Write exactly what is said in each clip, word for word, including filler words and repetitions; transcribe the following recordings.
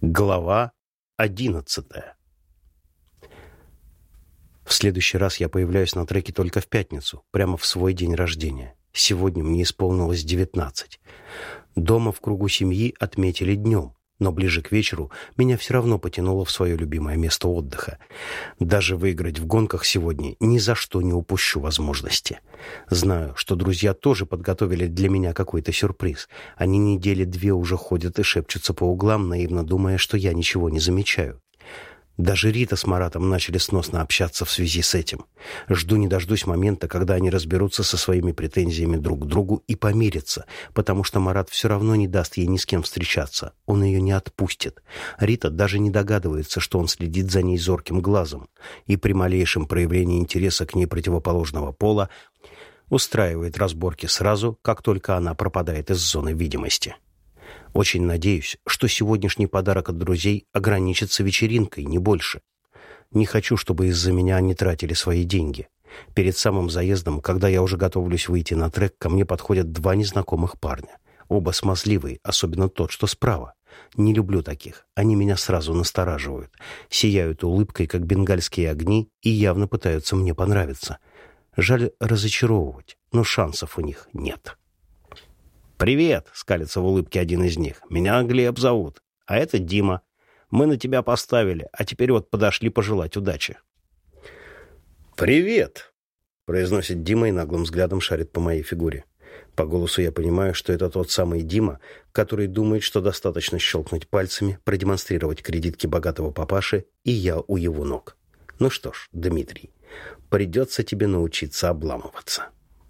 Глава одиннадцатая. В следующий раз я появляюсь на треке только в пятницу, прямо в свой день рождения. Сегодня мне исполнилось девятнадцать. Дома в кругу семьи отметили днем, но ближе к вечеру меня все равно потянуло в свое любимое место отдыха. Даже выиграть в гонках сегодня ни за что не упущу возможности. Знаю, что друзья тоже подготовили для меня какой-то сюрприз. Они недели две уже ходят и шепчутся по углам, наивно думая, что я ничего не замечаю. Даже Рита с Маратом начали сносно общаться в связи с этим. Жду не дождусь момента, когда они разберутся со своими претензиями друг к другу и помирятся, потому что Марат все равно не даст ей ни с кем встречаться. Он ее не отпустит. Рита даже не догадывается, что он следит за ней зорким глазом, и при малейшем проявлении интереса к ней противоположного пола устраивает разборки сразу, как только она пропадает из зоны видимости. Очень надеюсь, что сегодняшний подарок от друзей ограничится вечеринкой, не больше. Не хочу, чтобы из-за меня они тратили свои деньги. Перед самым заездом, когда я уже готовлюсь выйти на трек, ко мне подходят два незнакомых парня. Оба смазливые, особенно тот, что справа. Не люблю таких, они меня сразу настораживают. Сияют улыбкой, как бенгальские огни, и явно пытаются мне понравиться. Жаль разочаровывать, но шансов у них нет. «Привет!» — скалится в улыбке один из них. «Меня Глеб зовут, а это Дима. Мы на тебя поставили, а теперь вот подошли пожелать удачи». «Привет!» — произносит Дима и наглым взглядом шарит по моей фигуре. По голосу я понимаю, что это тот самый Дима, который думает, что достаточно щелкнуть пальцами, продемонстрировать кредитки богатого папаши, и я у его ног. Ну что ж, Дмитрий, придется тебе научиться обламываться.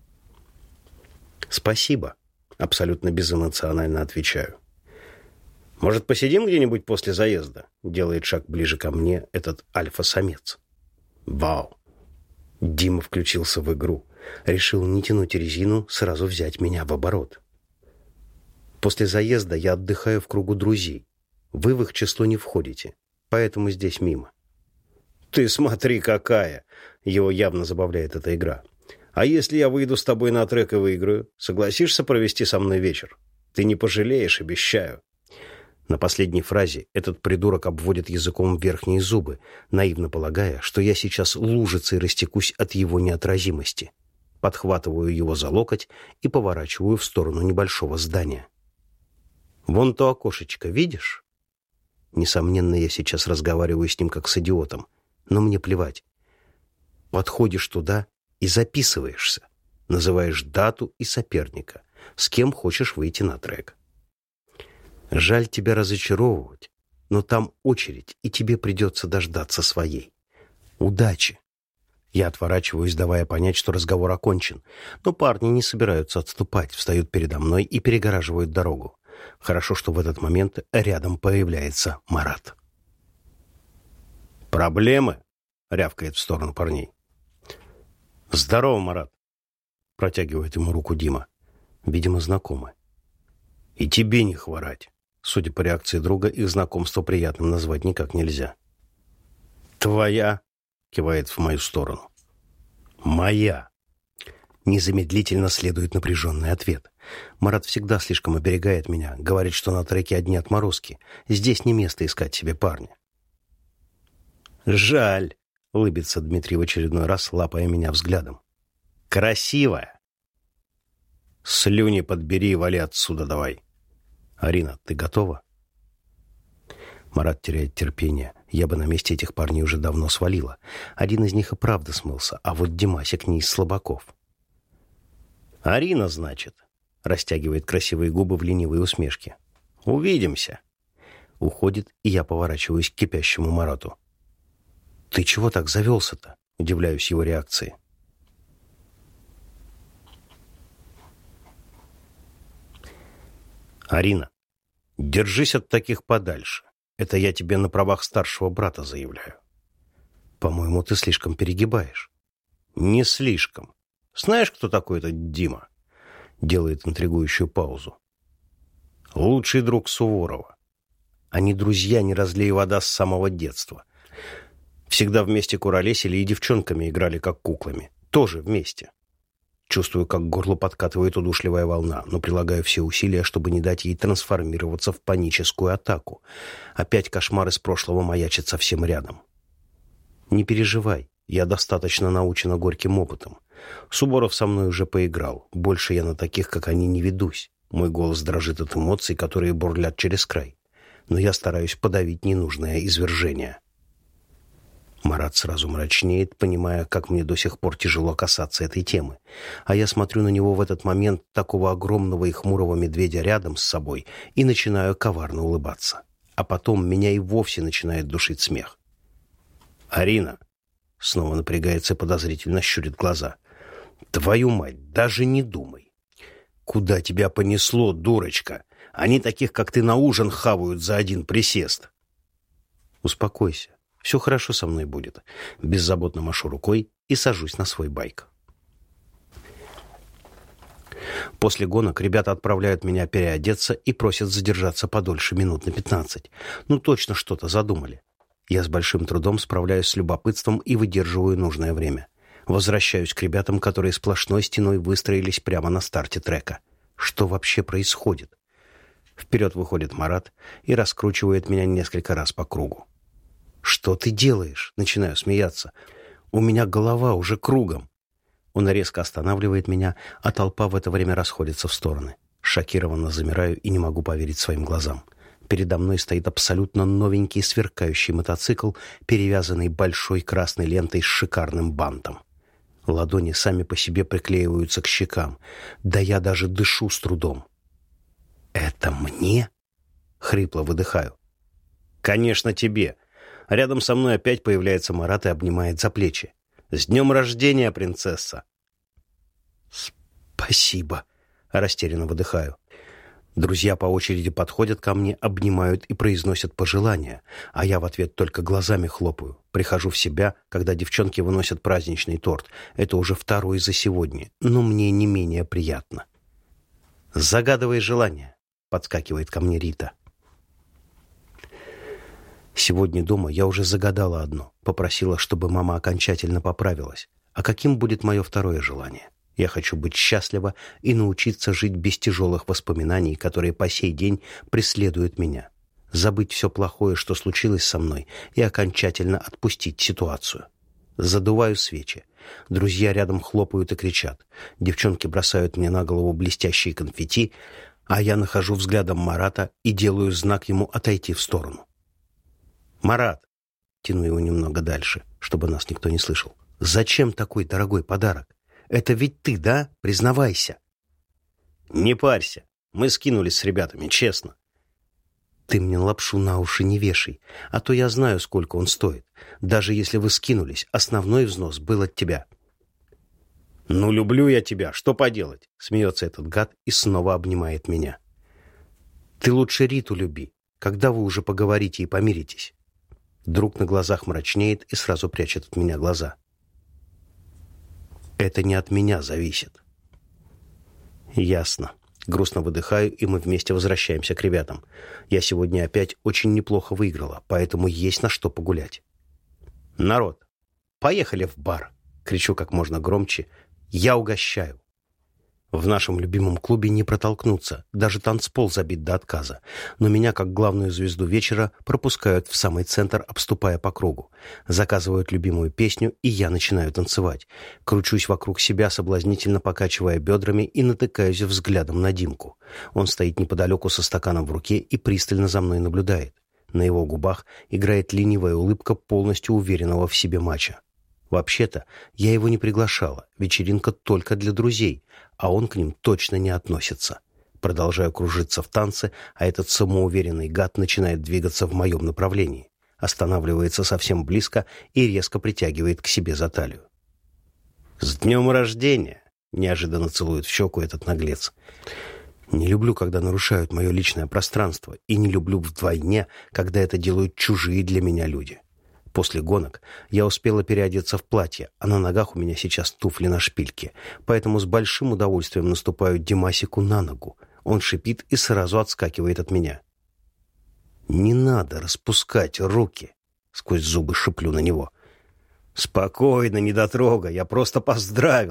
«Спасибо!» Абсолютно безэмоционально отвечаю. «Может, посидим где-нибудь после заезда?» Делает шаг ближе ко мне этот альфа-самец. Вау! Дима включился в игру. Решил не тянуть резину, сразу взять меня в оборот. После заезда я отдыхаю в кругу друзей. Вы в их число не входите, поэтому здесь мимо. «Ты смотри, какая!» Его явно забавляет эта игра. «А если я выйду с тобой на трек и выиграю, согласишься провести со мной вечер? Ты не пожалеешь, обещаю». На последней фразе этот придурок обводит языком верхние зубы, наивно полагая, что я сейчас лужицей растекусь от его неотразимости. Подхватываю его за локоть и поворачиваю в сторону небольшого здания. «Вон то окошечко, видишь?» Несомненно, я сейчас разговариваю с ним как с идиотом, но мне плевать. Подходишь туда и записываешься. Называешь дату и соперника, с кем хочешь выйти на трек. Жаль тебя разочаровывать, но там очередь, и тебе придется дождаться своей. Удачи! Я отворачиваюсь, давая понять, что разговор окончен, но парни не собираются отступать, встают передо мной и перегораживают дорогу. Хорошо, что в этот момент рядом появляется Марат. «Проблемы?» — рявкает в сторону парней. «Здорово, Марат!» — протягивает ему руку Дима. Видимо, знакомы. «И тебе не хворать!» Судя по реакции друга, их знакомство приятным назвать никак нельзя. «Твоя?» — кивает в мою сторону. «Моя!» Незамедлительно следует напряженный ответ. Марат всегда слишком оберегает меня, говорит, что на треке одни отморозки. Здесь не место искать себе парня. «Жаль!» — улыбится Дмитрий в очередной раз, лапая меня взглядом. «Красивая!» «Слюни подбери и вали отсюда давай!» «Арина, ты готова?» Марат теряет терпение. Я бы на месте этих парней уже давно свалила. Один из них и правда смылся, а вот Димасик не из слабаков. «Арина, значит?» — растягивает красивые губы в ленивой усмешке. «Увидимся!» Уходит, и я поворачиваюсь к кипящему Марату. «Ты чего так завелся-то?» — удивляюсь его реакции. «Арина, держись от таких подальше. Это я тебе на правах старшего брата заявляю». «По-моему, ты слишком перегибаешь». «Не слишком. Знаешь, кто такой этот Дима?» Делает интригующую паузу. «Лучший друг Суворова. Они друзья, не разлей вода, с самого детства. Всегда вместе куролесили и девчонками играли, как куклами. Тоже вместе. Чувствую, как к горлу подкатывает удушливая волна, но прилагаю все усилия, чтобы не дать ей трансформироваться в паническую атаку. Опять кошмар из прошлого маячит совсем рядом. Не переживай, я достаточно научена горьким опытом. Суборов со мной уже поиграл. Больше я на таких, как они, не ведусь. Мой голос дрожит от эмоций, которые бурлят через край. Но я стараюсь подавить ненужное извержение. Марат сразу мрачнеет, понимая, как мне до сих пор тяжело касаться этой темы. А я смотрю на него в этот момент, такого огромного и хмурого медведя рядом с собой, и начинаю коварно улыбаться. А потом меня и вовсе начинает душить смех. «Арина!» — снова напрягается и подозрительно щурит глаза. «Твою мать, даже не думай! Куда тебя понесло, дурочка? Они таких, как ты, на ужин хавают за один присест!» «Успокойся. Все хорошо со мной будет». Беззаботно машу рукой и сажусь на свой байк. После гонок ребята отправляют меня переодеться и просят задержаться подольше, минут на пятнадцать. Ну, точно что-то задумали. Я с большим трудом справляюсь с любопытством и выдерживаю нужное время. Возвращаюсь к ребятам, которые сплошной стеной выстроились прямо на старте трека. Что вообще происходит? Вперед выходит Марат и раскручивает меня несколько раз по кругу. «Что ты делаешь?» — начинаю смеяться. «У меня голова уже кругом». Он резко останавливает меня, а толпа в это время расходится в стороны. Шокированно замираю и не могу поверить своим глазам. Передо мной стоит абсолютно новенький сверкающий мотоцикл, перевязанный большой красной лентой с шикарным бантом. Ладони сами по себе приклеиваются к щекам. Да я даже дышу с трудом. «Это мне?» — хрипло выдыхаю. «Конечно, тебе!» Рядом со мной опять появляется Марат и обнимает за плечи. «С днем рождения, принцесса!» «Спасибо!» — растерянно выдыхаю. Друзья по очереди подходят ко мне, обнимают и произносят пожелания, а я в ответ только глазами хлопаю. Прихожу в себя, когда девчонки выносят праздничный торт. Это уже второй за сегодня, но мне не менее приятно. «Загадывай желание!» — подскакивает ко мне Рита. Сегодня дома я уже загадала одно. Попросила, чтобы мама окончательно поправилась. А каким будет мое второе желание? Я хочу быть счастлива и научиться жить без тяжелых воспоминаний, которые по сей день преследуют меня. Забыть все плохое, что случилось со мной, и окончательно отпустить ситуацию. Задуваю свечи. Друзья рядом хлопают и кричат. Девчонки бросают мне на голову блестящие конфетти, а я нахожу взглядом Марата и делаю знак ему отойти в сторону. «Марат!» — тяну его немного дальше, чтобы нас никто не слышал. «Зачем такой дорогой подарок? Это ведь ты, да? Признавайся!» «Не парься. Мы скинулись с ребятами, честно». «Ты мне лапшу на уши не вешай, а то я знаю, сколько он стоит. Даже если вы скинулись, основной взнос был от тебя». «Ну, люблю я тебя, что поделать?» — смеется этот гад и снова обнимает меня. «Ты лучше Риту люби. Когда вы уже поговорите и помиритесь?» Друг на глазах мрачнеет и сразу прячет от меня глаза. «Это не от меня зависит». «Ясно». Грустно выдыхаю, и мы вместе возвращаемся к ребятам. Я сегодня опять очень неплохо выиграла, поэтому есть на что погулять. «Народ, поехали в бар!» — кричу как можно громче. «Я угощаю!» В нашем любимом клубе не протолкнуться, даже танцпол забит до отказа. Но меня, как главную звезду вечера, пропускают в самый центр, обступая по кругу. Заказывают любимую песню, и я начинаю танцевать. Кручусь вокруг себя, соблазнительно покачивая бедрами, и натыкаюсь взглядом на Димку. Он стоит неподалеку со стаканом в руке и пристально за мной наблюдает. На его губах играет ленивая улыбка полностью уверенного в себе мачо. Вообще-то, я его не приглашала. Вечеринка только для друзей, а он к ним точно не относится. Продолжаю кружиться в танце, а этот самоуверенный гад начинает двигаться в моем направлении. Останавливается совсем близко и резко притягивает к себе за талию. «С днем рождения!» — неожиданно целует в щеку этот наглец. Не люблю, когда нарушают мое личное пространство, и не люблю вдвойне, когда это делают чужие для меня люди. После гонок я успела переодеться в платье, а на ногах у меня сейчас туфли на шпильке, поэтому с большим удовольствием наступаю Димасику на ногу. Он шипит и сразу отскакивает от меня. «Не надо распускать руки!» — сквозь зубы шиплю на него. «Спокойно, недотрога, я просто поздравил!»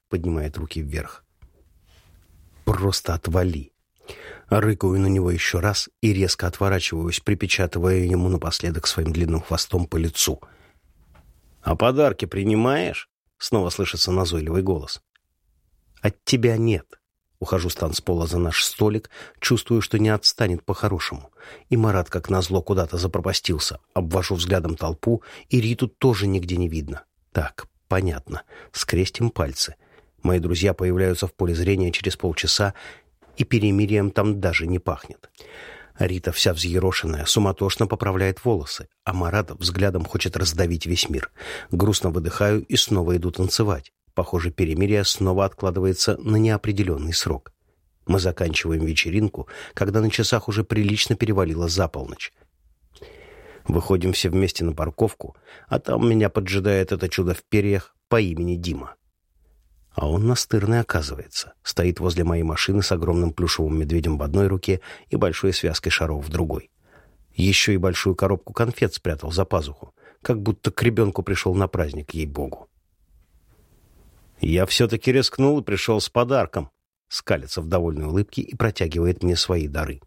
поднимает руки вверх. «Просто отвали!» Рыкаю на него еще раз и резко отворачиваюсь, припечатывая ему напоследок своим длинным хвостом по лицу. «А подарки принимаешь?» — снова слышится назойливый голос. «От тебя нет». Ухожу с танцпола за наш столик, чувствую, что не отстанет по-хорошему. И Марат, как назло, куда-то запропастился. Обвожу взглядом толпу, и Риту тоже нигде не видно. Так, понятно. Скрестим пальцы. Мои друзья появляются в поле зрения через полчаса, и перемирием там даже не пахнет. Рита, вся взъерошенная, суматошно поправляет волосы, а Марат взглядом хочет раздавить весь мир. Грустно выдыхаю и снова иду танцевать. Похоже, перемирие снова откладывается на неопределенный срок. Мы заканчиваем вечеринку, когда на часах уже прилично перевалило за полночь. Выходим все вместе на парковку, а там меня поджидает это чудо в перьях по имени Дима. А он настырный, оказывается. Стоит возле моей машины с огромным плюшевым медведем в одной руке и большой связкой шаров в другой. Еще и большую коробку конфет спрятал за пазуху, как будто к ребенку пришел на праздник, ей-богу. «Я все-таки рискнул и пришел с подарком», — скалится в довольной улыбке и протягивает мне свои дары.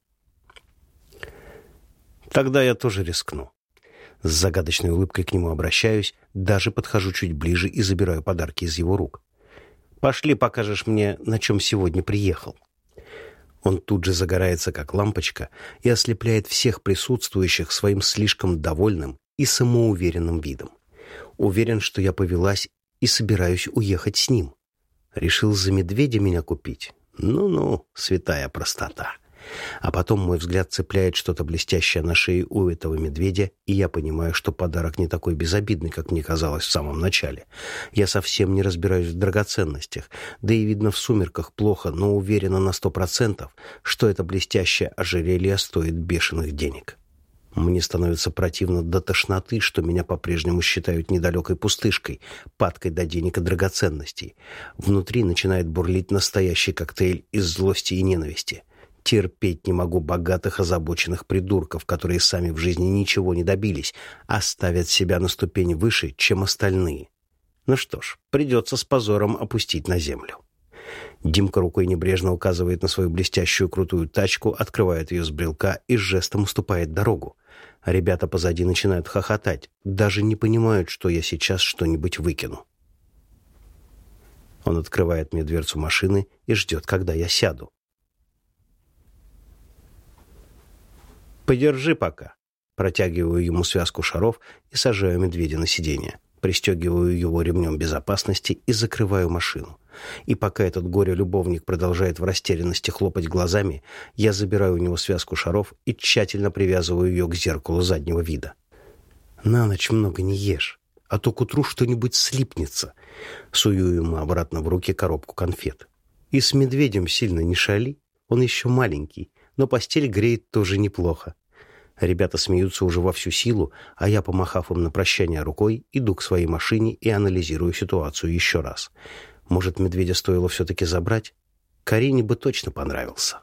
«Тогда я тоже рискну». С загадочной улыбкой к нему обращаюсь, даже подхожу чуть ближе и забираю подарки из его рук. «Пошли, покажешь мне, на чем сегодня приехал». Он тут же загорается, как лампочка, и ослепляет всех присутствующих своим слишком довольным и самоуверенным видом. Уверен, что я повелась и собираюсь уехать с ним. Решил за медведя меня купить? Ну-ну, святая простота. А потом мой взгляд цепляет что-то блестящее на шее у этого медведя, и я понимаю, что подарок не такой безобидный, как мне казалось в самом начале. Я совсем не разбираюсь в драгоценностях, да и видно в сумерках плохо, но уверена на сто процентов, что это блестящее ожерелье стоит бешеных денег. Мне становится противно до тошноты, что меня по-прежнему считают недалекой пустышкой, падкой до денег и драгоценностей. Внутри начинает бурлить настоящий коктейль из злости и ненависти. Терпеть не могу богатых, озабоченных придурков, которые сами в жизни ничего не добились, а ставят себя на ступень выше, чем остальные. Ну что ж, придется с позором опустить на землю. Димка рукой небрежно указывает на свою блестящую крутую тачку, открывает ее с брелка и жестом уступает дорогу. А ребята позади начинают хохотать, даже не понимают, что я сейчас что-нибудь выкину. Он открывает мне дверцу машины и ждет, когда я сяду. «Подержи пока». Протягиваю ему связку шаров и сажаю медведя на сиденье. Пристегиваю его ремнем безопасности и закрываю машину. И пока этот горе-любовник продолжает в растерянности хлопать глазами, я забираю у него связку шаров и тщательно привязываю ее к зеркалу заднего вида. «На ночь много не ешь, а то к утру что-нибудь слипнется». Сую ему обратно в руки коробку конфет. «И с медведем сильно не шали, он еще маленький, но постель греет тоже неплохо». Ребята смеются уже во всю силу, а я, помахав им на прощание рукой, иду к своей машине и анализирую ситуацию еще раз. Может, медведя стоило все-таки забрать? Карине бы точно понравился.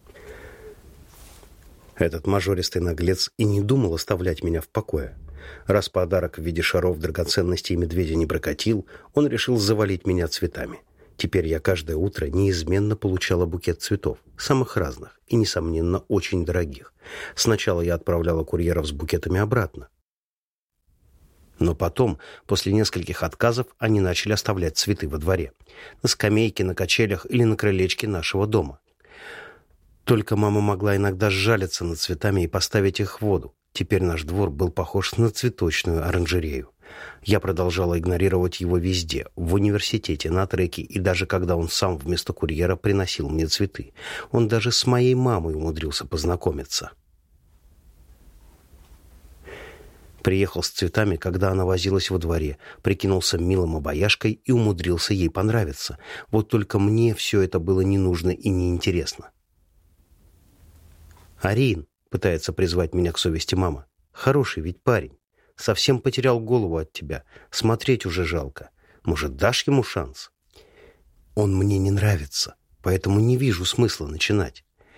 Этот мажористый наглец и не думал оставлять меня в покое. Раз подарок в виде шаров, драгоценностей и медведя не прокатил, он решил завалить меня цветами. Теперь я каждое утро неизменно получала букет цветов, самых разных и, несомненно, очень дорогих. Сначала я отправляла курьеров с букетами обратно. Но потом, после нескольких отказов, они начали оставлять цветы во дворе, на скамейке, на качелях или на крылечке нашего дома. Только мама могла иногда сжалиться над цветами и поставить их в воду. Теперь наш двор был похож на цветочную оранжерею. Я продолжала игнорировать его везде, в университете, на треке и даже когда он сам вместо курьера приносил мне цветы. Он даже с моей мамой умудрился познакомиться. Приехал с цветами, когда она возилась во дворе, прикинулся милым обаяшкой и умудрился ей понравиться. Вот только мне все это было не нужно и неинтересно. «Арин», — пытается призвать меня к совести мама, — «хороший ведь парень. Совсем потерял голову от тебя. Смотреть уже жалко. Может, дашь ему шанс?» «Он мне не нравится, поэтому не вижу смысла начинать».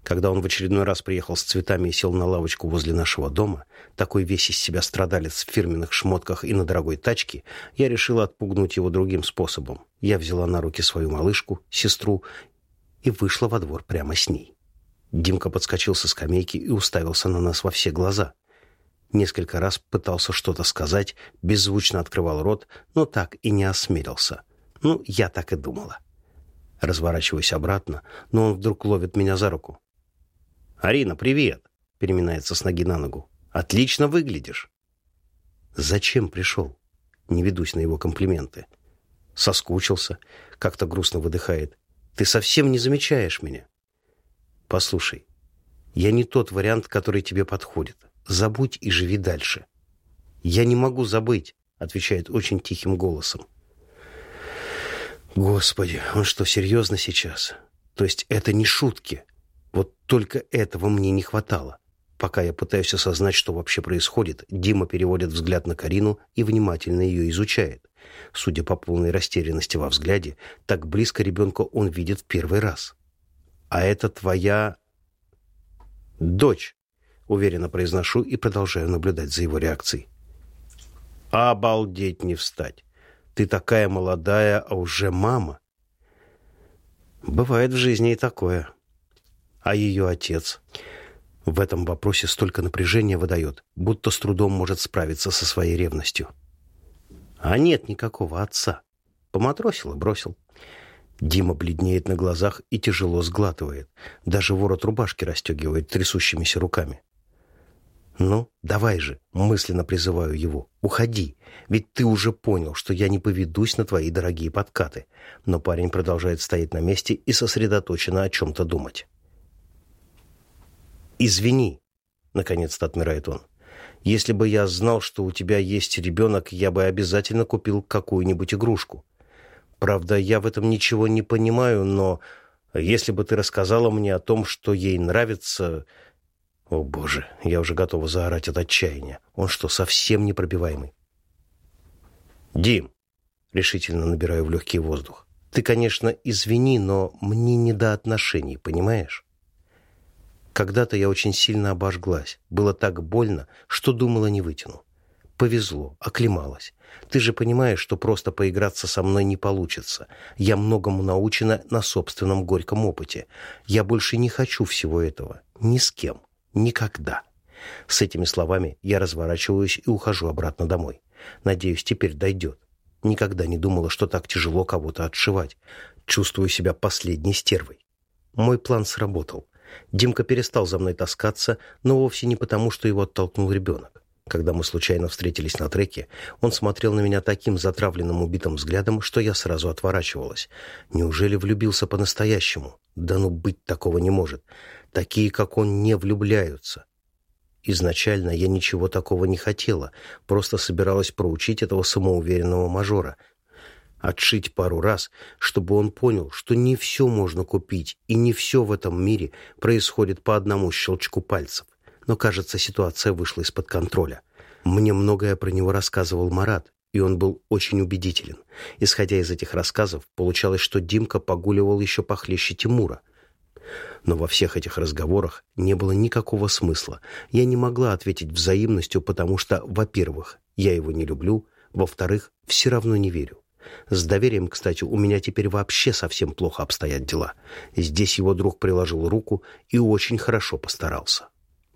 Когда он в очередной раз приехал с цветами и сел на лавочку возле нашего дома, такой весь из себя страдалец в фирменных шмотках и на дорогой тачке, я решила отпугнуть его другим способом. Я взяла на руки свою малышку, сестру, и вышла во двор прямо с ней. Димка подскочил со скамейки и уставился на нас во все глаза. Несколько раз пытался что-то сказать, беззвучно открывал рот, но так и не осмелился. Ну, я так и думала. Разворачиваюсь обратно, но он вдруг ловит меня за руку. «Арина, привет!» — переминается с ноги на ногу. «Отлично выглядишь!» «Зачем пришел?» Не ведусь на его комплименты. «Соскучился», — как-то грустно выдыхает. «Ты совсем не замечаешь меня». «Послушай, я не тот вариант, который тебе подходит. Забудь и живи дальше». «Я не могу забыть», — отвечает очень тихим голосом. «Господи, он что, серьезно сейчас? То есть это не шутки?» Вот только этого мне не хватало. Пока я пытаюсь осознать, что вообще происходит, Дима переводит взгляд на Карину и внимательно ее изучает. Судя по полной растерянности во взгляде, так близко ребенка он видит в первый раз. «А это твоя... дочь», — уверенно произношу и продолжаю наблюдать за его реакцией. «Обалдеть не встать! Ты такая молодая, а уже мама!» Бывает в жизни и такое. А ее отец? В этом вопросе столько напряжения выдает, будто с трудом может справиться со своей ревностью. А нет никакого отца. Поматросил и бросил. Дима бледнеет на глазах и тяжело сглатывает. Даже ворот рубашки расстегивает трясущимися руками. «Ну, давай же», — мысленно призываю его, — «уходи, ведь ты уже понял, что я не поведусь на твои дорогие подкаты». Но парень продолжает стоять на месте и сосредоточенно о чем-то думать. «Извини», — наконец-то отмирает он. «Если бы я знал, что у тебя есть ребенок, я бы обязательно купил какую-нибудь игрушку. Правда, я в этом ничего не понимаю, но если бы ты рассказала мне о том, что ей нравится...» О, Боже, я уже готова заорать от отчаяния. Он что, совсем непробиваемый? «Дим», — решительно набираю в легкий воздух, — «ты, конечно, извини, но мне не до отношений, понимаешь? Когда-то я очень сильно обожглась. Было так больно, что думала, не вытяну. Повезло, оклемалась. Ты же понимаешь, что просто поиграться со мной не получится. Я многому научена на собственном горьком опыте. Я больше не хочу всего этого. Ни с кем. Никогда». С этими словами я разворачиваюсь и ухожу обратно домой. Надеюсь, теперь дойдет. Никогда не думала, что так тяжело кого-то отшивать. Чувствую себя последней стервой. Мой план сработал. Димка перестал за мной таскаться, но вовсе не потому, что его оттолкнул ребенок. Когда мы случайно встретились на треке, он смотрел на меня таким затравленным убитым взглядом, что я сразу отворачивалась. Неужели влюбился по-настоящему? Да ну быть такого не может. Такие, как он, не влюбляются. Изначально я ничего такого не хотела, просто собиралась проучить этого самоуверенного мажора. Отшить пару раз, чтобы он понял, что не все можно купить, и не все в этом мире происходит по одному щелчку пальцев. Но, кажется, ситуация вышла из-под контроля. Мне многое про него рассказывал Марат, и он был очень убедителен. Исходя из этих рассказов, получалось, что Димка погуливал еще похлеще Тимура. Но во всех этих разговорах не было никакого смысла. Я не могла ответить взаимностью, потому что, во-первых, я его не люблю, во-вторых, все равно не верю. С доверием, кстати, у меня теперь вообще совсем плохо обстоят дела. Здесь его друг приложил руку и очень хорошо постарался.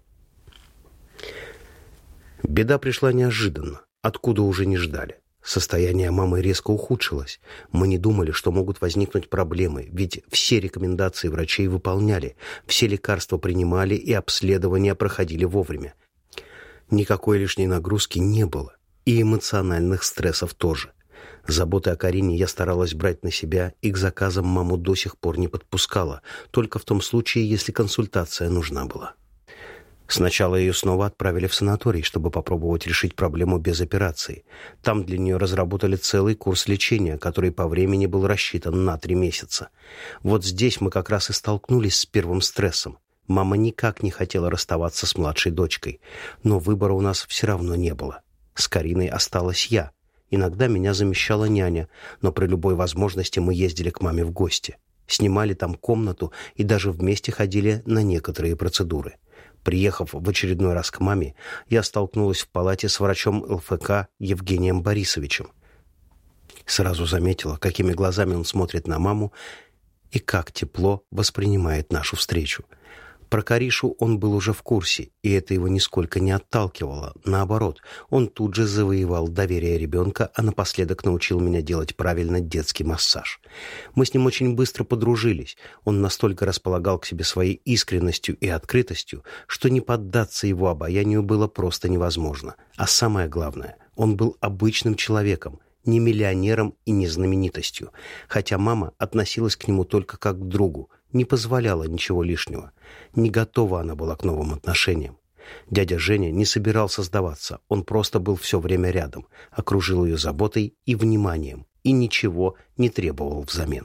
Беда пришла неожиданно, откуда уже не ждали. Состояние мамы резко ухудшилось. Мы не думали, что могут возникнуть проблемы, ведь все рекомендации врачей выполняли, все лекарства принимали и обследования проходили вовремя. Никакой лишней нагрузки не было, и эмоциональных стрессов тоже. Заботы о Карине я старалась брать на себя и к заказам маму до сих пор не подпускала, только в том случае, если консультация нужна была. Сначала ее снова отправили в санаторий, чтобы попробовать решить проблему без операции. Там для нее разработали целый курс лечения, который по времени был рассчитан на три месяца. Вот здесь мы как раз и столкнулись с первым стрессом. Мама никак не хотела расставаться с младшей дочкой, но выбора у нас все равно не было. С Кариной осталась я. Иногда меня замещала няня, но при любой возможности мы ездили к маме в гости. Снимали там комнату и даже вместе ходили на некоторые процедуры. Приехав в очередной раз к маме, я столкнулась в палате с врачом ЛФК Евгением Борисовичем. Сразу заметила, какими глазами он смотрит на маму и как тепло воспринимает нашу встречу. Про Каришу он был уже в курсе, и это его нисколько не отталкивало. Наоборот, он тут же завоевал доверие ребенка, а напоследок научил меня делать правильно детский массаж. Мы с ним очень быстро подружились. Он настолько располагал к себе своей искренностью и открытостью, что не поддаться его обаянию было просто невозможно. А самое главное, он был обычным человеком, не миллионером и не знаменитостью, хотя мама относилась к нему только как к другу, не позволяла ничего лишнего. Не готова она была к новым отношениям. Дядя Женя не собирался сдаваться, он просто был все время рядом, окружил ее заботой и вниманием, и ничего не требовал взамен.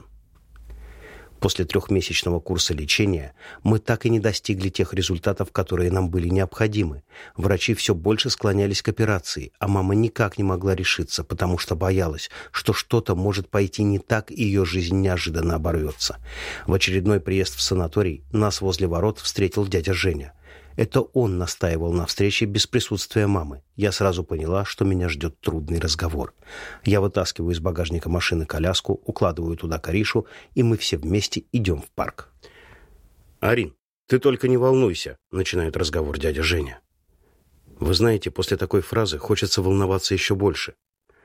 После трехмесячного курса лечения мы так и не достигли тех результатов, которые нам были необходимы. Врачи все больше склонялись к операции, а мама никак не могла решиться, потому что боялась, что что-то может пойти не так, и ее жизнь неожиданно оборвется. В очередной приезд в санаторий нас возле ворот встретил дядя Женя. Это он настаивал на встрече без присутствия мамы. Я сразу поняла, что меня ждет трудный разговор. Я вытаскиваю из багажника машины коляску, укладываю туда Каришу, и мы все вместе идем в парк. «Арин, ты только не волнуйся», — начинает разговор дядя Женя. Вы знаете, после такой фразы хочется волноваться еще больше.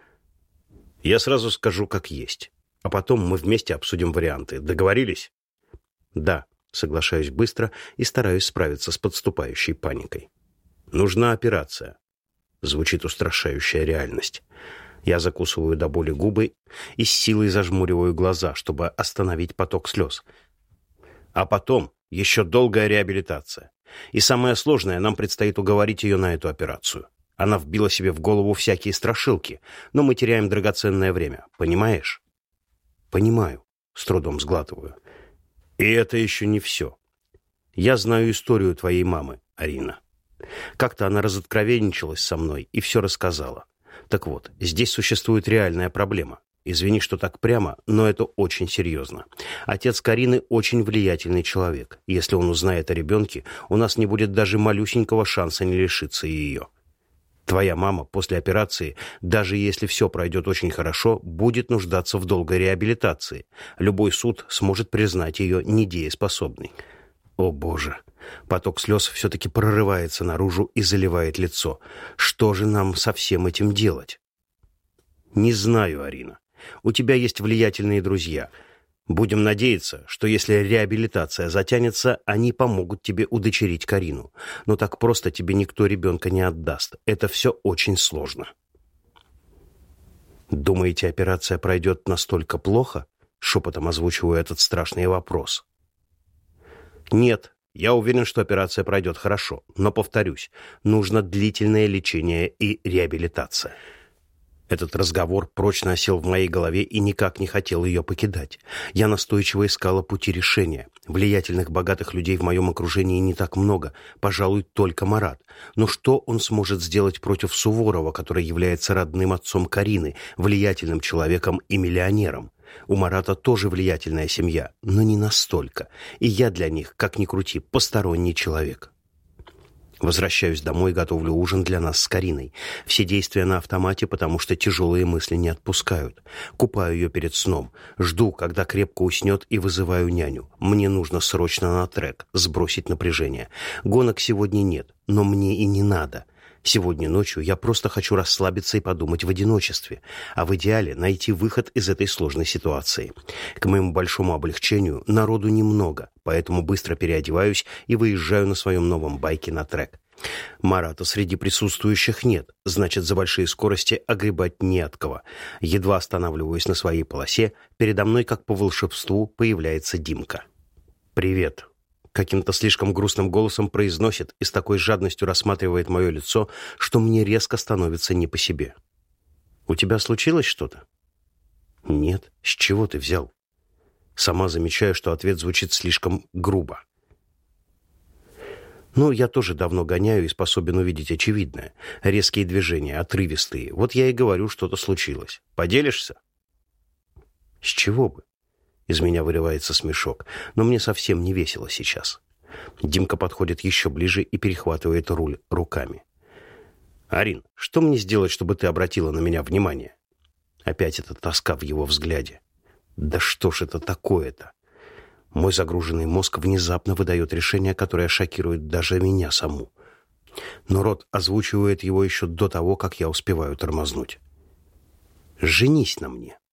Я сразу скажу, как есть. А потом мы вместе обсудим варианты. Договорились? Да. Соглашаюсь быстро и стараюсь справиться с подступающей паникой. Нужна операция. Звучит устрашающая реальность. Я закусываю до боли губы и с силой зажмуриваю глаза, чтобы остановить поток слез. А потом еще долгая реабилитация. И самое сложное, нам предстоит уговорить ее на эту операцию. Она вбила себе в голову всякие страшилки, но мы теряем драгоценное время. Понимаешь? Понимаю. С трудом сглатываю. И это еще не все. Я знаю историю твоей мамы, Арина. Как-то она разоткровенничалась со мной и все рассказала. Так вот, здесь существует реальная проблема. Извини, что так прямо, но это очень серьезно. Отец Карины очень влиятельный человек. Если он узнает о ребенке, у нас не будет даже малюсенького шанса не лишиться ее. Твоя мама после операции, даже если все пройдет очень хорошо, будет нуждаться в долгой реабилитации. Любой суд сможет признать ее недееспособной. О, Боже! Поток слез все-таки прорывается наружу и заливает лицо. Что же нам со всем этим делать? Не знаю, Арина. У тебя есть влиятельные друзья. Будем надеяться, что если реабилитация затянется, они помогут тебе удочерить Карину. Но так просто тебе никто ребенка не отдаст. Это все очень сложно. Думаете, операция пройдет настолько плохо? Шепотом озвучиваю этот страшный вопрос. Нет, я уверен, что операция пройдет хорошо. Но, повторюсь, нужно длительное лечение и реабилитация. Этот разговор прочно осел в моей голове и никак не хотел ее покидать. Я настойчиво искала пути решения. Влиятельных, богатых людей в моем окружении не так много, пожалуй, только Марат. Но что он сможет сделать против Суворова, который является родным отцом Карины, влиятельным человеком и миллионером? У Марата тоже влиятельная семья, но не настолько. И я для них, как ни крути, посторонний человек. Возвращаюсь домой, готовлю ужин для нас с Кариной. Все действия на автомате, потому что тяжелые мысли не отпускают. Купаю ее перед сном. Жду, когда крепко уснет, и вызываю няню. Мне нужно срочно на трек, сбросить напряжение. Гонок сегодня нет, но мне и не надо. Сегодня ночью я просто хочу расслабиться и подумать в одиночестве, а в идеале найти выход из этой сложной ситуации. К моему большому облегчению народу немного, поэтому быстро переодеваюсь и выезжаю на своем новом байке на трек. Марата среди присутствующих нет, значит, за большие скорости огребать не от кого. Едва останавливаюсь на своей полосе, передо мной, как по волшебству, появляется Димка. «Привет». Каким-то слишком грустным голосом произносит и с такой жадностью рассматривает мое лицо, что мне резко становится не по себе. «У тебя случилось что-то?» «Нет. С чего ты взял?» Сама замечаю, что ответ звучит слишком грубо. «Ну, я тоже давно гоняю и способен увидеть очевидное. Резкие движения, отрывистые. Вот я и говорю, что-то случилось. Поделишься?» «С чего бы? Из меня вырывается смешок, но мне совсем не весело сейчас. Димка подходит еще ближе и перехватывает руль руками. «Арин, что мне сделать, чтобы ты обратила на меня внимание?» Опять эта тоска в его взгляде. «Да что ж это такое-то?» Мой загруженный мозг внезапно выдает решение, которое шокирует даже меня саму. Но рот озвучивает его еще до того, как я успеваю тормознуть. «Женись на мне».